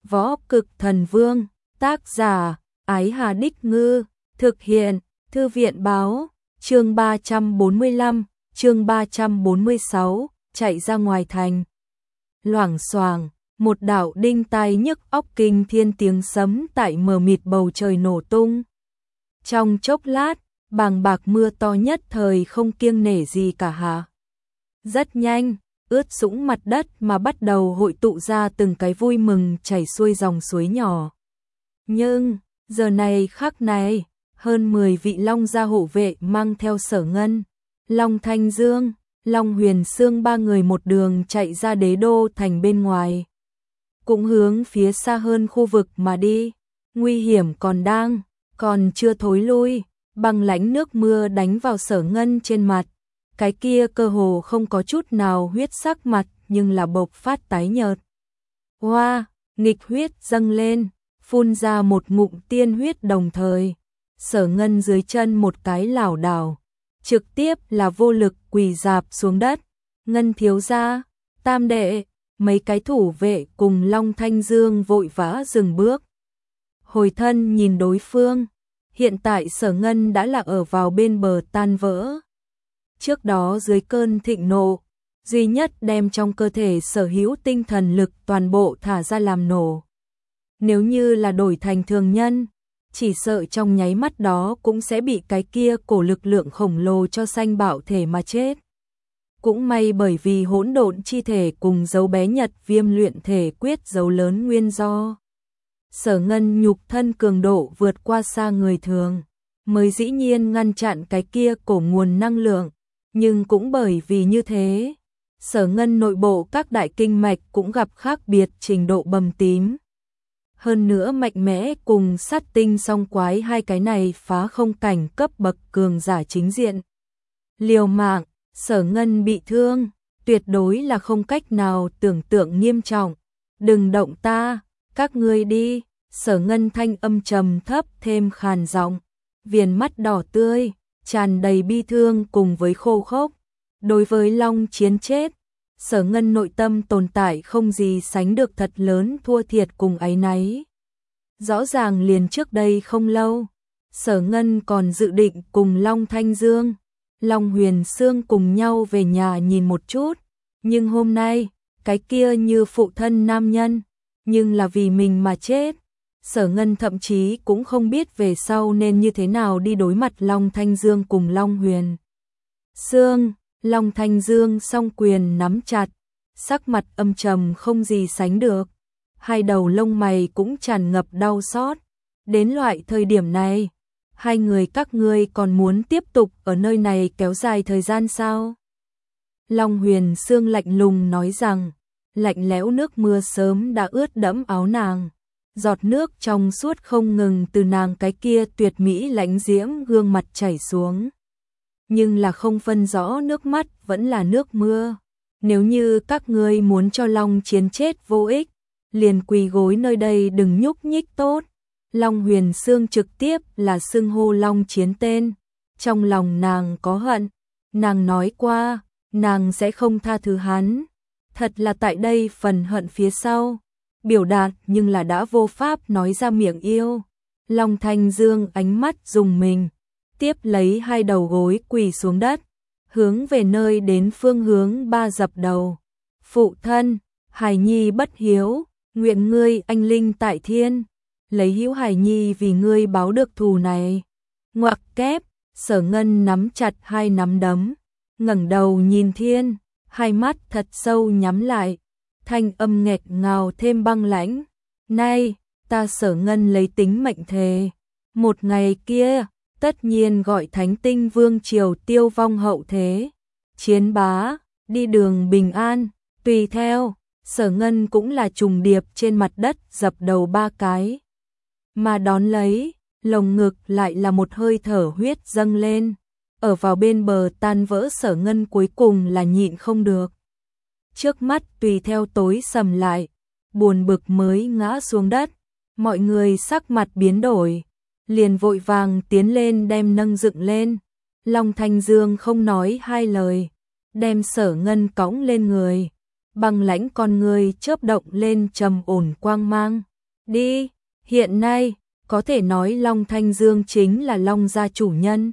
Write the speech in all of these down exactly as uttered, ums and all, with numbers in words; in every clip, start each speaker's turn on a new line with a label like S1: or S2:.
S1: Võ Cực Thần Vương, tác giả, Ái Hà Đích Ngư, thực hiện, Thư viện Báo, chương ba trăm bốn mươi lăm, chương ba trăm bốn mươi sáu, chạy ra ngoài thành. Loảng xoảng, một đạo đinh tai nhức óc kinh thiên tiếng sấm tại mờ mịt bầu trời nổ tung. Trong chốc lát, bàng bạc mưa to nhất thời không kiêng nể gì cả hả? Rất nhanh, ướt sũng mặt đất mà bắt đầu hội tụ ra từng cái vui mừng chảy xuôi dòng suối nhỏ. Nhưng, giờ này khắc này, hơn mười vị Long gia hộ vệ mang theo Sở Ngân, Long Thanh Dương, Long Huyền Sương ba người một đường chạy ra đế đô thành bên ngoài. Cũng hướng phía xa hơn khu vực mà đi, nguy hiểm còn đang, còn chưa thối lui, băng lãnh nước mưa đánh vào Sở Ngân trên mặt. Cái kia cơ hồ không có chút nào huyết sắc mặt nhưng là bộc phát tái nhợt. Hoa, wow, nghịch huyết dâng lên, phun ra một ngụm tiên huyết đồng thời. Sở Ngân dưới chân một cái lảo đảo, trực tiếp là vô lực quỳ rạp xuống đất. Ngân thiếu gia, Tam đệ, mấy cái thủ vệ cùng Long Thanh Dương vội vã dừng bước. Hồi thân nhìn đối phương, hiện tại Sở Ngân đã là ở vào bên bờ tan vỡ. Trước đó dưới cơn thịnh nộ, duy nhất đem trong cơ thể sở hữu tinh thần lực toàn bộ thả ra làm nổ. Nếu như là đổi thành thường nhân, chỉ sợ trong nháy mắt đó cũng sẽ bị cái kia cổ lực lượng khổng lồ cho sanh bạo thể mà chết. Cũng may bởi vì hỗn độn chi thể cùng dấu bé nhật viêm luyện thể quyết dấu lớn nguyên do. Sở Ngân nhục thân cường độ vượt qua xa người thường, mới dĩ nhiên ngăn chặn cái kia cổ nguồn năng lượng. Nhưng cũng bởi vì như thế, Sở Ngân nội bộ các đại kinh mạch cũng gặp khác biệt trình độ bầm tím. Hơn nữa mạnh mẽ cùng sát tinh song quái hai cái này phá không cảnh cấp bậc cường giả chính diện. Liều mạng, Sở Ngân bị thương, tuyệt đối là không cách nào tưởng tượng nghiêm trọng. Đừng động ta, các ngươi đi. Sở Ngân thanh âm trầm thấp thêm khàn giọng, viền mắt đỏ tươi, tràn đầy bi thương cùng với khô khốc. Đối với Long Chiến chết, Sở Ngân nội tâm tồn tại không gì sánh được thật lớn thua thiệt cùng áy náy. Rõ ràng liền trước đây không lâu, Sở Ngân còn dự định cùng Long Thanh Dương, Long Huyền Sương cùng nhau về nhà nhìn một chút, nhưng hôm nay, cái kia như phụ thân nam nhân, nhưng là vì mình mà chết. Sở Ngân thậm chí cũng không biết về sau nên như thế nào đi đối mặt Long Thanh Dương cùng Long Huyền Sương. Long Thanh Dương song quyền nắm chặt, sắc mặt âm trầm không gì sánh được, hai đầu lông mày cũng tràn ngập đau xót. Đến loại thời điểm này, hai người các ngươi còn muốn tiếp tục ở nơi này kéo dài thời gian sao? Long Huyền Sương lạnh lùng nói rằng, lạnh lẽo nước mưa sớm đã ướt đẫm áo nàng. Giọt nước trong suốt không ngừng từ nàng cái kia tuyệt mỹ lãnh diễm gương mặt chảy xuống. Nhưng là không phân rõ nước mắt vẫn là nước mưa. Nếu như các ngươi muốn cho Long Chiến chết vô ích, liền quỳ gối nơi đây đừng nhúc nhích tốt. Long Huyền Sương trực tiếp là xưng hô Long Chiến tên. Trong lòng nàng có hận, nàng nói qua, nàng sẽ không tha thứ hắn. Thật là tại đây phần hận phía sau. Biểu đạt nhưng là đã vô pháp nói ra miệng yêu. Long Thanh Dương ánh mắt dùng mình, tiếp lấy hai đầu gối quỳ xuống đất, hướng về nơi đến phương hướng ba dập đầu. Phụ thân, Hải Nhi bất hiếu, nguyện ngươi anh linh tại thiên, lấy hữu Hải Nhi vì ngươi báo được thù này. Ngoặc kép, Sở Ngân nắm chặt hai nắm đấm, ngẩng đầu nhìn thiên, hai mắt thật sâu nhắm lại. Thanh âm nghẹt ngào thêm băng lãnh. Nay, ta Sở Ngân lấy tính mệnh thề. Một ngày kia, tất nhiên gọi Thánh Tinh Vương Triều tiêu vong hậu thế. Chiến bá, đi đường bình an, tùy theo, Sở Ngân cũng là trùng điệp trên mặt đất dập đầu ba cái. Mà đón lấy, lồng ngực lại là một hơi thở huyết dâng lên. Ở vào bên bờ tan vỡ Sở Ngân cuối cùng là nhịn không được. Trước mắt tùy theo tối sầm lại, buồn bực mới ngã xuống đất, mọi người sắc mặt biến đổi, liền vội vàng tiến lên đem nâng dựng lên. Long Thanh Dương không nói hai lời, đem Sở Ngân cõng lên người, băng lãnh con người chớp động lên trầm ổn quang mang, đi. Hiện nay, có thể nói Long Thanh Dương chính là Long gia chủ nhân.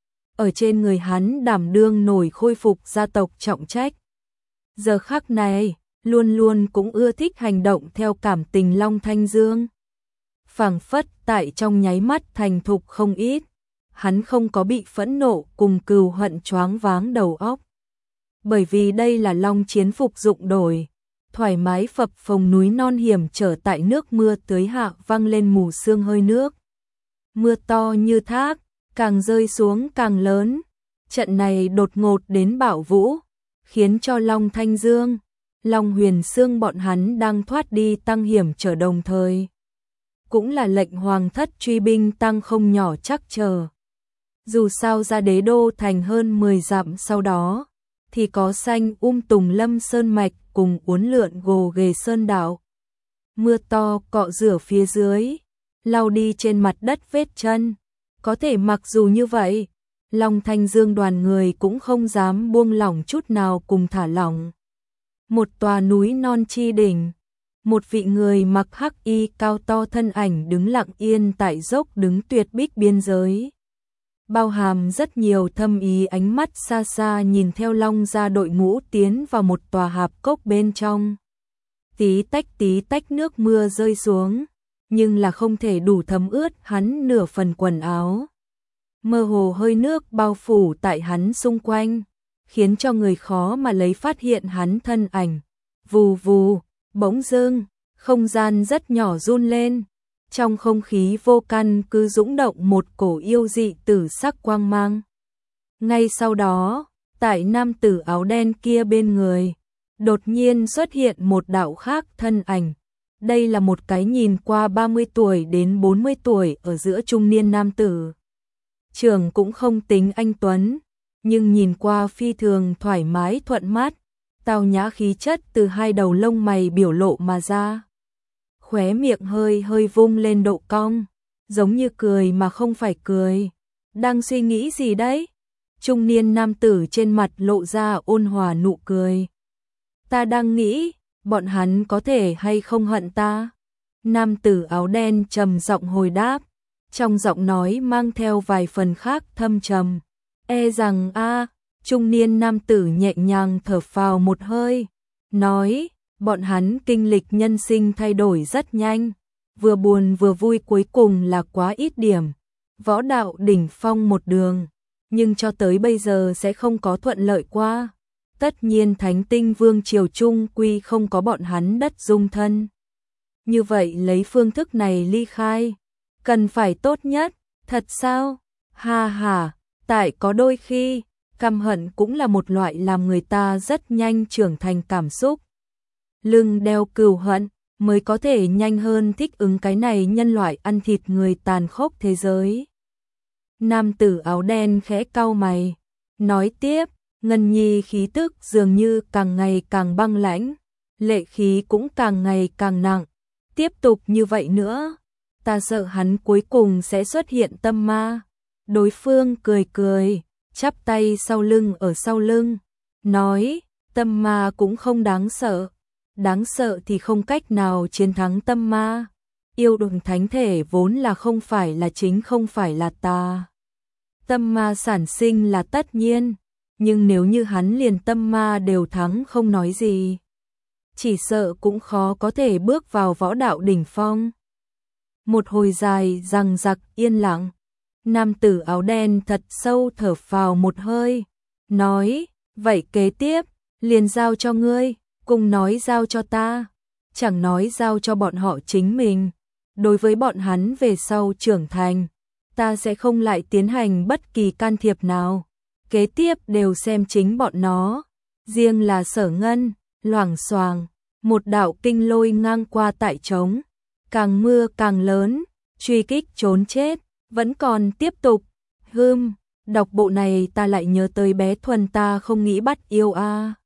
S1: Ở trên người hắn đảm đương nổi khôi phục gia tộc trọng trách. Giờ khắc này, luôn luôn cũng ưa thích hành động theo cảm tình Long Thanh Dương. Phảng phất tại trong nháy mắt thành thục không ít, hắn không có bị phẫn nộ cùng cừu hận choáng váng đầu óc. Bởi vì đây là Long chiến phục dụng đổi, thoải mái phập phồng núi non hiểm trở tại nước mưa tưới hạ văng lên mù sương hơi nước. Mưa to như thác, càng rơi xuống càng lớn, trận này đột ngột đến bão vũ, khiến cho Long Thanh Dương, Long Huyền Sương bọn hắn đang thoát đi tăng hiểm trở đồng thời. Cũng là lệnh hoàng thất truy binh tăng không nhỏ chắc chờ. Dù sao ra đế đô thành hơn mười dặm sau đó, thì có xanh um tùng lâm sơn mạch cùng uốn lượn gồ ghề sơn đảo. Mưa to cọ rửa phía dưới, lau đi trên mặt đất vết chân. Có thể mặc dù như vậy, Long Thanh Dương đoàn người cũng không dám buông lỏng chút nào cùng thả lỏng. Một tòa núi non chi đỉnh, một vị người mặc hắc y cao to thân ảnh đứng lặng yên tại dốc đứng tuyệt bích biên giới. Bao hàm rất nhiều thâm ý ánh mắt xa xa nhìn theo Long gia đội ngũ tiến vào một tòa hạp cốc bên trong. Tí tách tí tách nước mưa rơi xuống, nhưng là không thể đủ thấm ướt hắn nửa phần quần áo. Mơ hồ hơi nước bao phủ tại hắn xung quanh, khiến cho người khó mà lấy phát hiện hắn thân ảnh. Vù vù, bỗng dưng, không gian rất nhỏ run lên. Trong không khí vô căn cứ dũng động một cổ yêu dị tử sắc quang mang. Ngay sau đó, tại nam tử áo đen kia bên người, đột nhiên xuất hiện một đạo khác thân ảnh. Đây là một cái nhìn qua ba mươi tuổi đến bốn mươi tuổi ở giữa trung niên nam tử. Trường cũng không tính anh tuấn, nhưng nhìn qua phi thường thoải mái thuận mắt, tao nhã khí chất từ hai đầu lông mày biểu lộ mà ra. Khóe miệng hơi hơi vung lên độ cong, giống như cười mà không phải cười. Đang suy nghĩ gì đấy? Trung niên nam tử trên mặt lộ ra ôn hòa nụ cười. Ta đang nghĩ, bọn hắn có thể hay không hận ta? Nam tử áo đen trầm giọng hồi đáp, trong giọng nói mang theo vài phần khác thâm trầm. E rằng a, trung niên nam tử nhẹ nhàng thở phào một hơi, nói, bọn hắn kinh lịch nhân sinh thay đổi rất nhanh, vừa buồn vừa vui cuối cùng là quá ít điểm. Võ đạo đỉnh phong một đường, nhưng cho tới bây giờ sẽ không có thuận lợi qua. Tất nhiên Thánh Tinh Vương triều trung quy không có bọn hắn đất dung thân. Như vậy lấy phương thức này ly khai, cần phải tốt nhất, thật sao? Ha ha, tại có đôi khi, căm hận cũng là một loại làm người ta rất nhanh trưởng thành cảm xúc. Lưng đeo cừu hận mới có thể nhanh hơn thích ứng cái này nhân loại ăn thịt người tàn khốc thế giới. Nam tử áo đen khẽ cau mày, nói tiếp, Ngân Nhi khí tức dường như càng ngày càng băng lãnh, lệ khí cũng càng ngày càng nặng. Tiếp tục như vậy nữa, ta sợ hắn cuối cùng sẽ xuất hiện tâm ma. Đối phương cười cười, chắp tay sau lưng ở sau lưng, nói, tâm ma cũng không đáng sợ. Đáng sợ thì không cách nào chiến thắng tâm ma. Yêu đồn thánh thể vốn là không phải là chính không phải là tà. Tâm ma sản sinh là tất nhiên, nhưng nếu như hắn liền tâm ma đều thắng không nói gì, chỉ sợ cũng khó có thể bước vào võ đạo đỉnh phong. Một hồi dài rằng rặc yên lặng, nam tử áo đen thật sâu thở phào một hơi, nói, vậy kế tiếp, liền giao cho ngươi, cùng nói giao cho ta, chẳng nói giao cho bọn họ chính mình. Đối với bọn hắn về sau trưởng thành, ta sẽ không lại tiến hành bất kỳ can thiệp nào. Kế tiếp đều xem chính bọn nó. Riêng là Sở Ngân, loảng xoảng, một đạo kinh lôi ngang qua tại trống, càng mưa càng lớn, truy kích trốn chết, vẫn còn tiếp tục. Hừm, đọc bộ này ta lại nhớ tới bé Thuần ta không nghĩ bắt yêu a.